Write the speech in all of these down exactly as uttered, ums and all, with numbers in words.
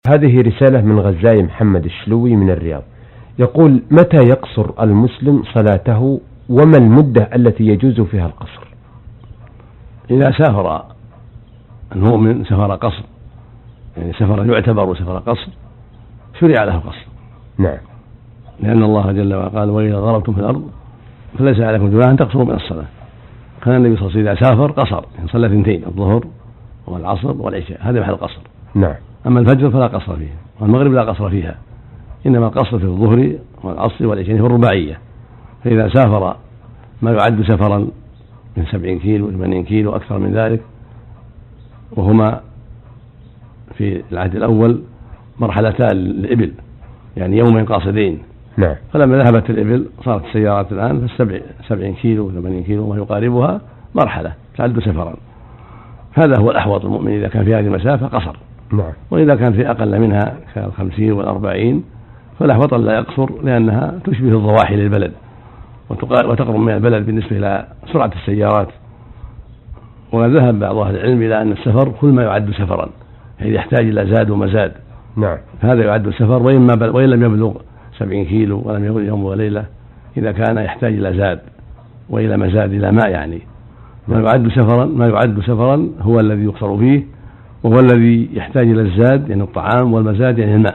هذه رسالة من غزاي محمد الشلوي من الرياض، يقول: متى يقصر المسلم صلاته وما المدة التي يجوز فيها القصر؟ إذا سافر المؤمن سفر قصر، يعني سفر يعتبر سفر قصر، شرع له القصر. نعم، لأن الله جل وعلا قال: وإذا ضربتم في الأرض فليس عليكم جناح أن تقصروا من الصلاة. كان النبي صلى الله عليه وسلم إذا سافر قصر، يعني صلى اثنتين، الظهر والعصر والعشاء، هذا محل القصر. نعم. أما الفجر فلا قصر فيه، والمغرب لا قصر فيها، إنما القصر في الظهر والعصر والعشاء في الرباعية. فإذا سافر ما يعد سفرا من سبعين كيلو ثمانين كيلو أكثر من ذلك، وهما في العهد الأول مرحلتان للإبل، يعني يومين قاصدين. نعم. فلما ذهبت الإبل صارت السيارات الآن فالسبعين كيلو ثمانين كيلو وما يقاربها مرحلة تعد سفرا. هذا هو الأحوط المؤمن إذا كان في هذه المسافة قصر. نعم. وإذا كان في أقل منها كالخمسين والأربعين فالأحوط لا يقصر، لأنها تشبه الضواحي للبلد وتقرب من البلد بالنسبة إلى سرعة السيارات. وذهب بعض أهل العلم إلى أن السفر كل ما يعد سفرا، يعني يحتاج إلى زاد ومزاد. نعم. هذا يعد سفر وإن, وإن لم يبلغ سبعين كيلو ولم يبلغ يوم وليلة، إذا كان يحتاج إلى زاد وإلى مزاد إلى ماء. يعني ما يعد سفرا ما يعد سفرا هو الذي يقصر فيه، وهو الذي يحتاج إلى الزاد يعني الطعام، والمزاد يعني الماء،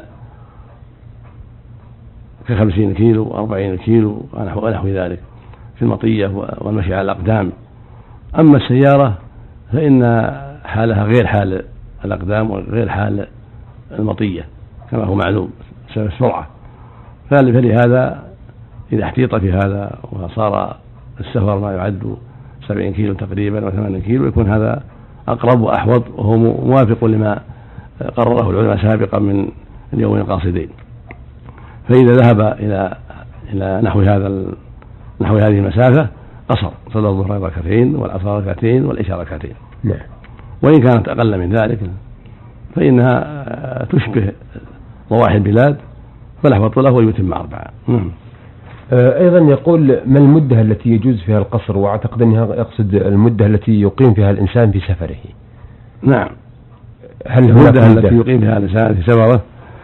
كخمسين كيلو وأربعين كيلو ونحو ذلك في المطية والمشي على الأقدام. أما السيارة فإن حالها غير حال الأقدام وغير حال المطية كما هو معلوم بسبب السرعة. فلهذا إذا احتيط في هذا وصار السفر ما يعد سبعين كيلو تقريبا وثمانين كيلو يكون هذا أقرب وأحوط، وهو موافق لما قرره العلماء سابقا من اليومين القاصدين. فإذا ذهب إلى إلى نحو هذا نحو هذه المسافة قصر، صلى الظهر ركعتين والعصر ركعتين والعشاء ركعتين. نعم. وإن كانت أقل من ذلك فإنها تشبه ضواحي البلاد، فالأحوط له ويتم أربعة. أيضا يقول: ما المدة التي يجوز فيها القصر؟ وأعتقد أنها يقصد المدة التي يقيم فيها الإنسان في سفره. نعم. هل المدة التي يقيم فيها الإنسان في سفره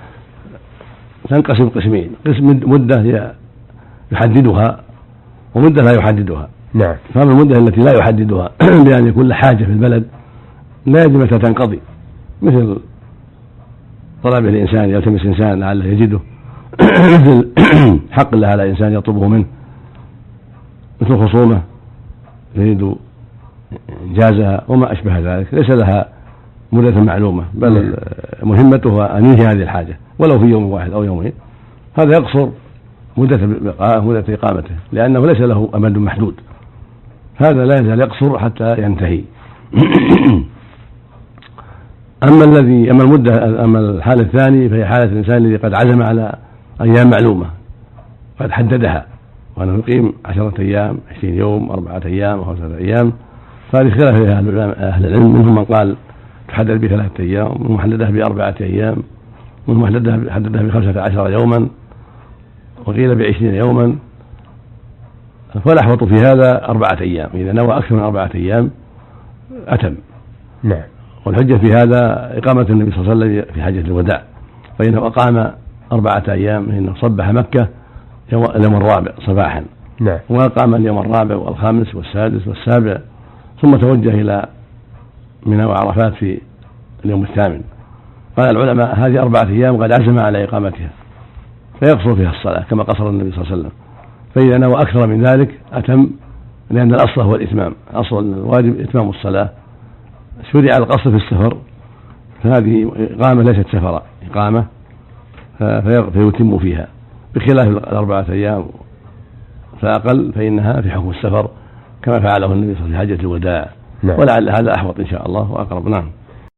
تنقسم قسمين: قسم مدة يحددها ومدة لا يحددها. نعم. فأما المدة التي لا يحددها لأن يكون له حاجة في البلد لا يجب متى تنقضي، مثل طلب الإنسان يلتمس إنسان لعله يجده، مثل حق الله على إنسان يطلبه منه، مثل خصومة يريد إنجازها وما أشبه ذلك، ليس لها مدة معلومة، بل مهمتها أن ينهي هذه الحاجة ولو في يوم واحد أو يومين. هذا يقصر مدة مدة إقامته لأنه ليس له أمد محدود، هذا لا يزال يقصر حتى ينتهي. أما الذي أما المدة أما الحالة الثانية فهي حالة الإنسان الذي قد عزم على أيام معلومة قد حددها، وأنه يقيم عشرة أيام عشرين يوم أربعة أيام وخمسة أيام. فهذه خلاف أهل العلم، منهم من قال تحدد بثلاثة أيام، ومنهم حددها بأربعة أيام، ومنهم حددها بخمسة عشر يوما، وقيل بعشرين يوما. فالأحوط في هذا أربعة أيام، إذا نوى أكثر من أربعة أيام أتم. نعم. والحجة في هذا إقامة النبي صلى الله عليه وسلم في حجة الوداع، فإنه أقام أربعة أيام، إنه صبح مكة اليوم الرابع صباحا. نعم. وأقام اليوم الرابع والخامس والسادس والسابع، ثم توجه إلى منى وعرفات في اليوم الثامن. قال العلماء هذه أربعة أيام قد عزم على إقامتها فيقصر فيها الصلاة كما قصر النبي صلى الله عليه وسلم. فإذا نوى أكثر من ذلك أتم، لأن الأصل هو الإتمام، أصل الواجب إتمام الصلاة. شرع القصر في السفر، فهذه إقامة ليست سفرا، إقامة فيتم فيها، بخلاف الأربعة أيام فأقل فإنها في حكم السفر كما فعله النبي صلى الله عليه وسلم في حجة الوداع. نعم. ولعل هذا أحوط إن شاء الله وأقرب. نعم.